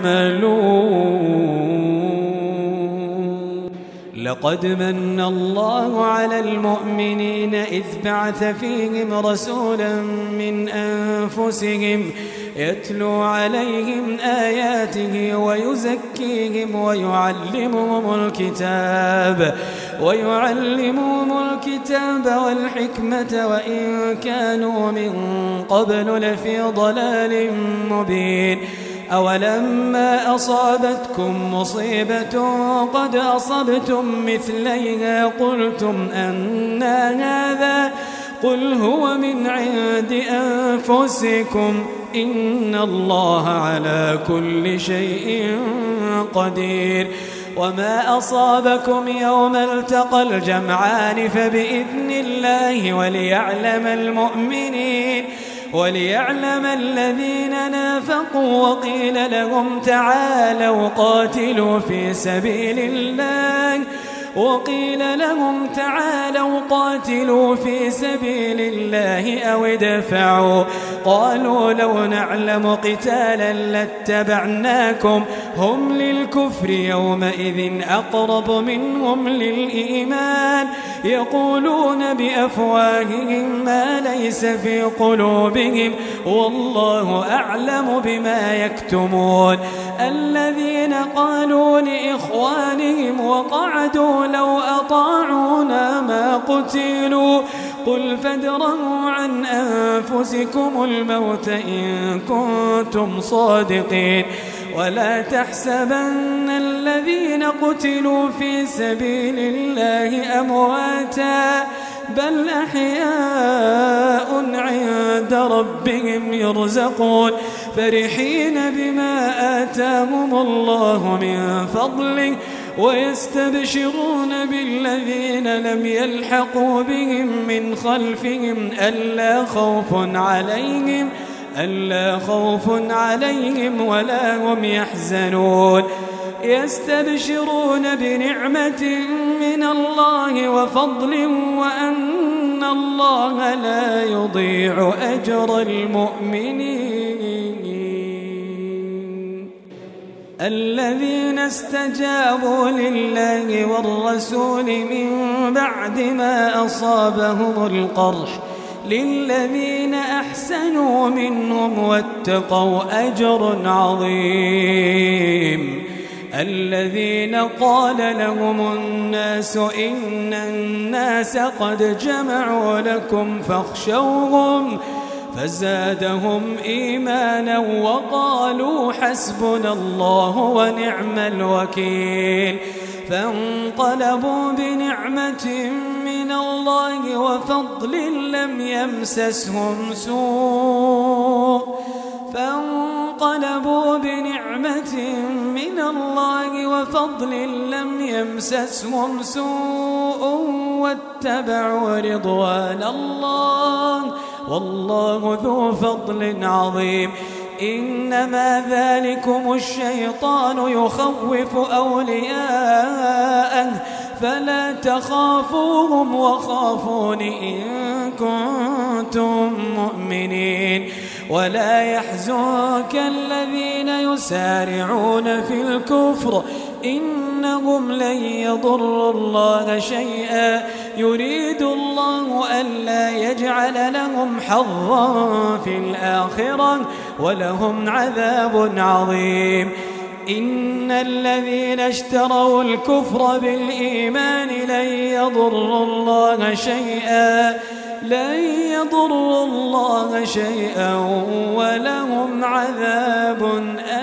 S2: يعملون. لقد من الله على المؤمنين إذ بعث فيهم رسولا من أنفسهم يتلو عليهم آياته ويزكيهم ويعلمهم الكتاب ويعلمهم الكتاب والحكمة وإن كانوا من قبل لفي ضلال مبين. أولما أصابتكم مصيبة قد أصبتم مثليها قلتم أنى هذا قل هو من عند أنفسكم إن الله على كل شيء قدير. وما أصابكم يوم التقى الجمعان فبإذن الله وليعلم المؤمنين وليعلم الذين نافقوا. وقيل لهم تعالوا قاتلوا في سبيل الله وقيل لهم تعالوا قاتلوا في سبيل الله أو ادفعوا قالوا لو نعلم قتالا لاتبعناكم هم للكفر يومئذ أقرب منهم للإيمان يقولون بأفواههم ما ليس في قلوبهم والله أعلم بما يكتمون. الذين قالوا لإخوانهم وقعدوا لو أطاعونا ما قتلوا قل فادرءوا عن أنفسكم الموت إن كنتم صادقين. ولا تحسبن الذين قتلوا في سبيل الله أمواتا بل أحياء عند ربهم يرزقون فرحين بما آتاهم الله من فضله ويستبشرون بالذين لم يلحقوا بهم من خلفهم ألا خوف عليهم ألا خوف عليهم ولا هم يحزنون. يستبشرون بنعمة من الله وفضل وأن الله لا يضيع أجر المؤمنين. الذين استجابوا لله والرسول من بعد ما أصابهم القرح للذين أحسنوا منهم واتقوا أجر عظيم. الذين قال لهم الناس إن الناس قد جمعوا لكم فاخشوهم فزادهم إيمانا وقالوا حسبنا الله ونعم الوكيل فانقلبوا بنعمة من الله وفضل لم يمسسهم سوء فانقلبوا بنعمة من الله وفضل لم يمسسهم سوء واتبعوا رضوان الله والله ذو فضل عظيم إنما ذلكم الشيطان يخوف أولياءه فلا تخافوهم وخافون إن كنتم مؤمنين ولا يحزنك الذين يسارعون في الكفر إنهم لن يضروا الله شيئا يريد الله ألا يجعل لهم حظا في الآخرة ولهم عذاب عظيم إن الذين اشتروا الكفر بالإيمان لن يضروا الله شيئا لن يضروا الله شيئا ولهم عذاب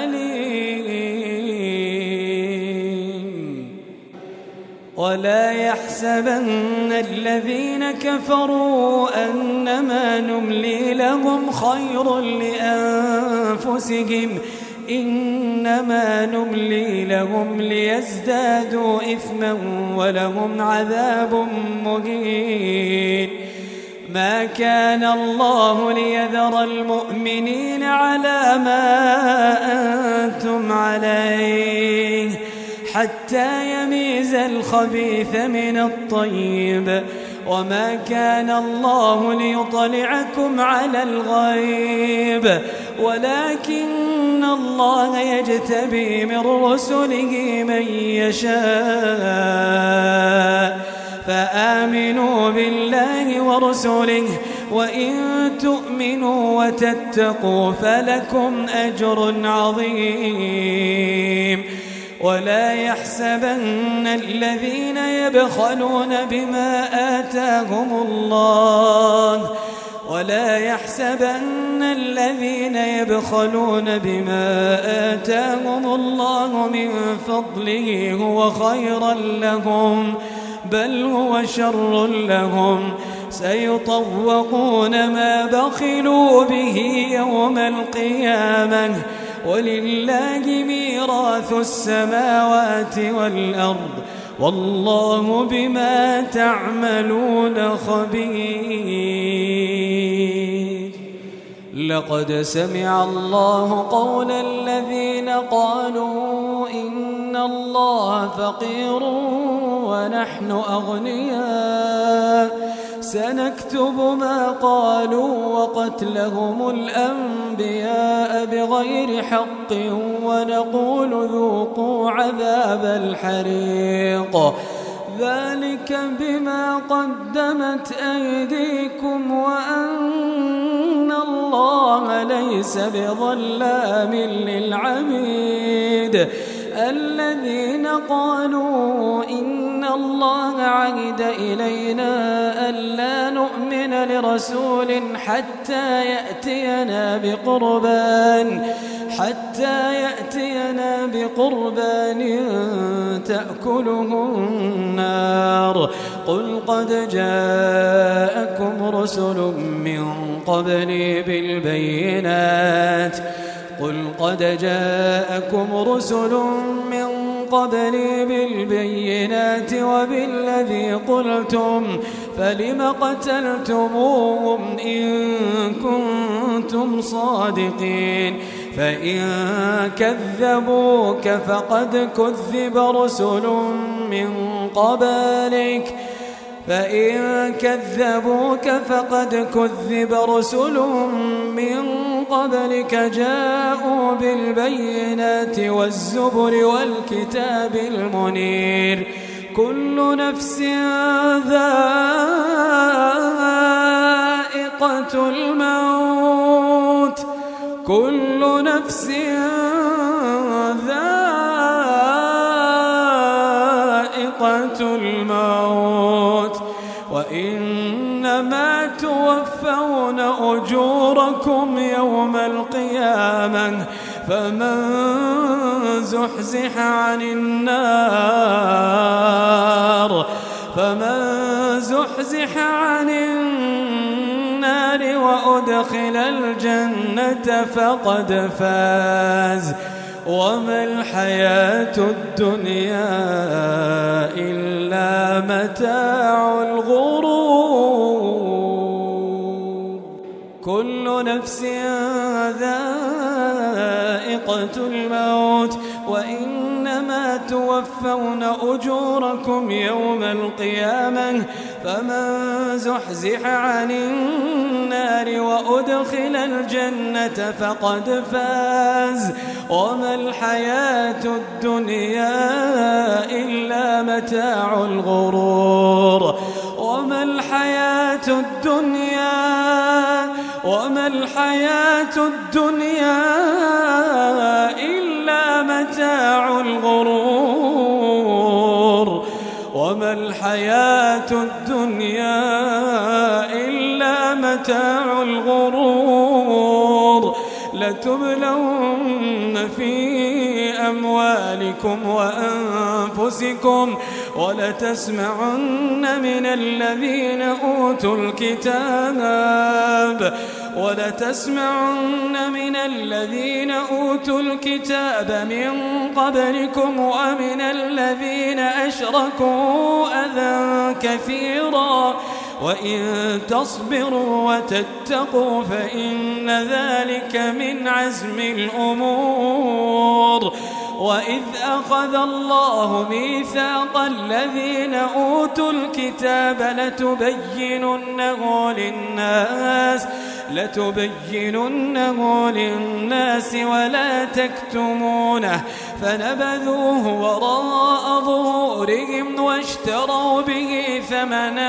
S2: أليم ولا يحسبن الذين كفروا أنما نملي لهم خير لأنفسهم إنما نملي لهم ليزدادوا إثما ولهم عذاب مهين ما كان الله ليذر المؤمنين على ما أنتم عليه حتى يميز الخبيث من الطيب وما كان الله ليطلعكم على الغيب ولكن الله يجتبي من رسله من يشاء فآمنوا بالله ورسله وإن تؤمنوا وتتقوا فلكم أجر عظيم ولا يحسبن الذين يبخلون بما آتاهم الله ولا يحسبن الذين يبخلون بما آتاهم الله من فضله هو خيرا لهم بل هو شر لهم سيطوقون ما بخلوا به يوم القيامة ولله ميراث السماوات والأرض والله بما تعملون خبير لقد سمع الله قول الذين قالوا إن الله فقير ونحن أغنياء سنكتب ما قالوا وقتلهم الأنبياء بغير حق ونقول ذوقوا عذاب الحريق ذلك بما قدمت أيديكم وأن الله ليس بظلام للعبيد الذين قالوا إن الله عهد إلينا ألا نؤمن لرسول حتى يأتينا بقربان حتى يأتينا بقربان تأكله النار قل قد جاءكم رسل من قبلي بالبينات قل قد جاءكم رسل من قبلي بالبينات وبالذي قلتم فلم قتلتموهم إن كنتم صادقين فإن كذبوك فقد كذب رسل من قبلك فإن كذبوك فقد كذب رسل من قبلك جاءوا بالبينات والزبر والكتاب المنير كل نفس ذائقة الموت كل نفس ذائقة الموت وإنما توفون أجوركم يوم القيامة فمن زحزح عن النار فمن زحزح عن النار وأدخل الجنة فقد فاز وما الحياة الدنيا إلا متاع الغرور كل نفس ذائقة الموت وإنما توفون أجوركم يوم القيامة فمن زحزح عن النار وأدخل الجنة فقد فاز وما الحياة الدنيا إلا متاع الغرور وما الحياة الدنيا وما الحياة الدنيا إلا متاع الغرور وما الحياة الدنيا إلا متاع الغرور لتبلون في أموالكم وأنفسكم ولتسمعن من الذين أوتوا الكتاب ولتسمعن من الذين أوتوا الكتاب من قبلكم ومن الذين أشركوا أذى كثيرا وإن تصبروا وتتقوا فإن ذلك من عزم الأمور وإذ أخذ الله ميثاق الذين أوتوا الكتاب لتبيننه للناس لتبيننه للناس ولا تكتمونه فنبذوه وراء ظهورهم واشتروا به ثمنا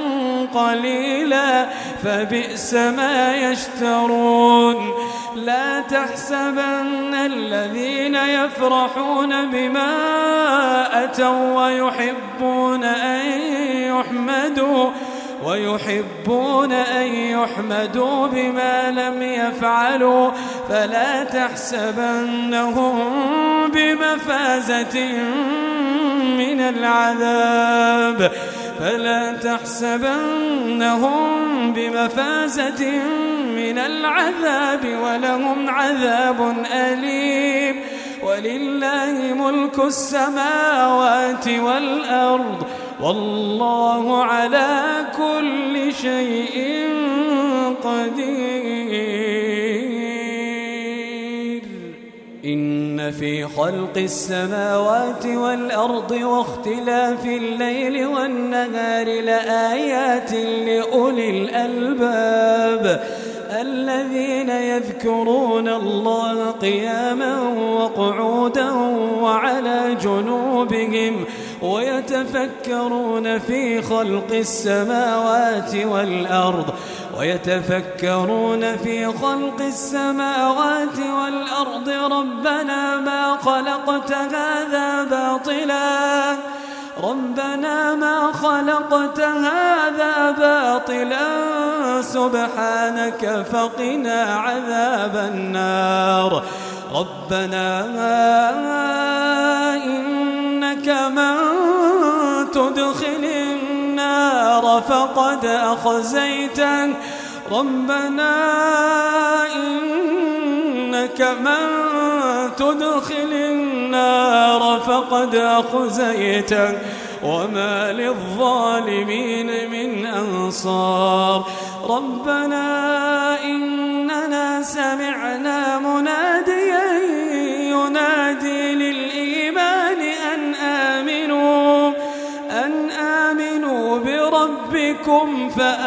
S2: قليلا فبئس ما يشترون لا تحسبن الذين يفرحون بما أتوا ويحبون أن يحمدوا ويحبون أن يحمدوا بما لم يفعلوا فلا تحسبنهم بمفازة من العذاب فلا تحسبنهم بمفازة من العذاب ولهم عذاب أليم ولله ملك السماوات والأرض والله على كل شيء قدير إن في خلق السماوات والأرض واختلاف الليل والنهار لآيات لأولي الألباب الذين يذكرون الله قياما وقعودا وعلى جنوبهم ويتفكرون في خلق السماوات والأرض ويتفكرون في خلق السماوات والأرض ربنا ما خلقت هذا باطلا ربنا ما خلقت هذا باطلا سبحانك فقنا عذاب النار ربنا إنك من تدخل النار فقد أخزيته ربنا إنك من تدخل النار فقد أخزيته وما للظالمين من أنصار ربنا إننا سمعنا مناديا ينادي للإيمان أن آمنوا أن آمنوا بربكم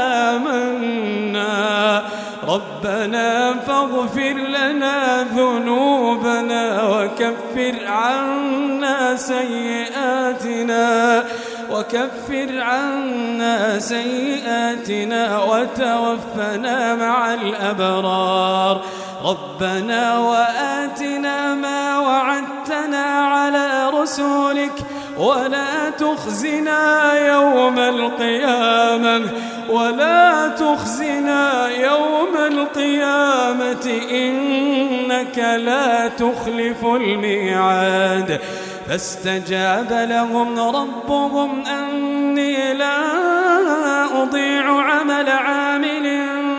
S2: فآمنا ربنا فاغفر لنا ذنوبنا وكفر عنا سيئاتنا وكفر عنا سيئاتنا وتوفنا مع الأبرار ربنا وآتنا ما وعدتنا معنا على رسلك ولا تخزنا يوم القيامة ولا تخزنا يوم القيامة إنك لا تخلف الميعاد. فاستجاب لهم ربهم أني لا أضيع عمل عامل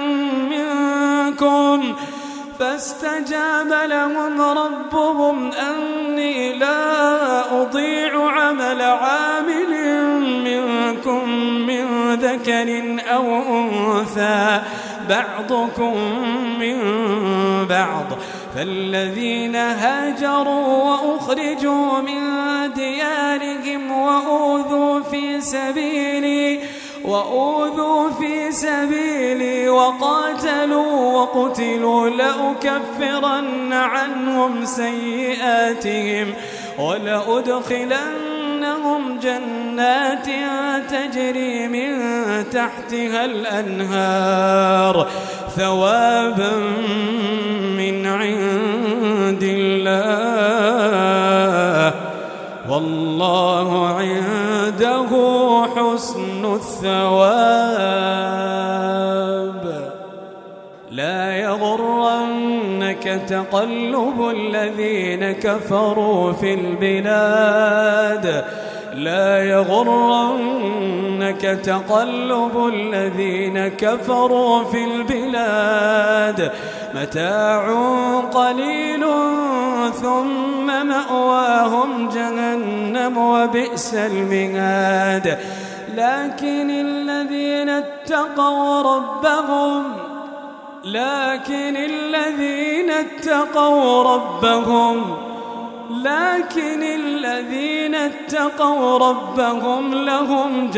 S2: منكم فاستجاب لهم ربهم أني لا أضيع عمل عامل منكم من ذكر أو أنثى بعضكم من بعض. فالذين هاجروا وأخرجوا من ديارهم وأوذوا في سبيلي وأوذوا في سبيلي وقاتلوا وقتلوا لأكفرن عنهم سيئاتهم ولأدخلنهم جنات تجري من تحتها الأنهار ثوابا من عند الله والله عنده حسن الثواب. لا يغرنك تقلب الذين كفروا في البلاد لا يغرنك تقلب الذين كفروا في البلاد متاع قليل ثم مأواهم جهنم وبئس المهاد. لكن الذين اتقوا ربهم لكن الذين اتقوا ربهم لكن الذين اتقوا ربهم لهم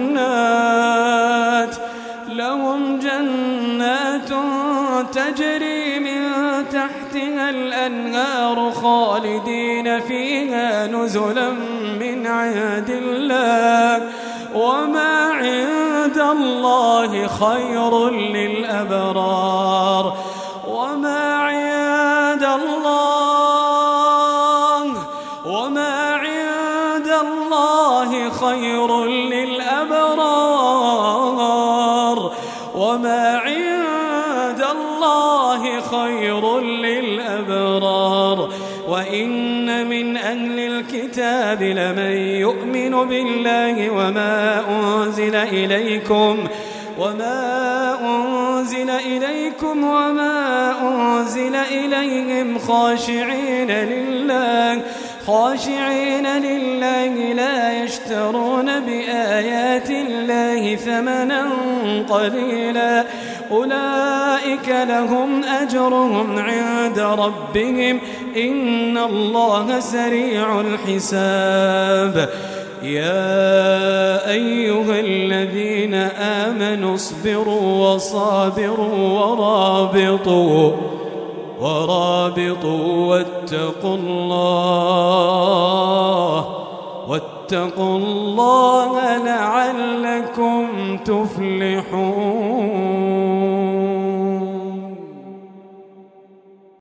S2: جنات لهم جنات تجري من تحتها الأنهار خالدين فيها نزلا من عند الله وما عند الله خير للأبرار وما عند الله وما عند الله خير للأبرار وما عند الله خير للأبرار. وإن من أهل الكتاب لمن يؤمن بالله وما أنزل إليكم وما أنزل إليكم وما أنزل إليهم خاشعين لله خاشعين لله لا يشترون بآيات الله ثمنا قليلا أولئك لهم أجرهم عند ربهم إن الله سريع الحساب. يا أيها الذين آمنوا اصبروا وصابروا ورابطوا ورابطوا واتقوا الله واتقوا الله لعلكم تفلحون.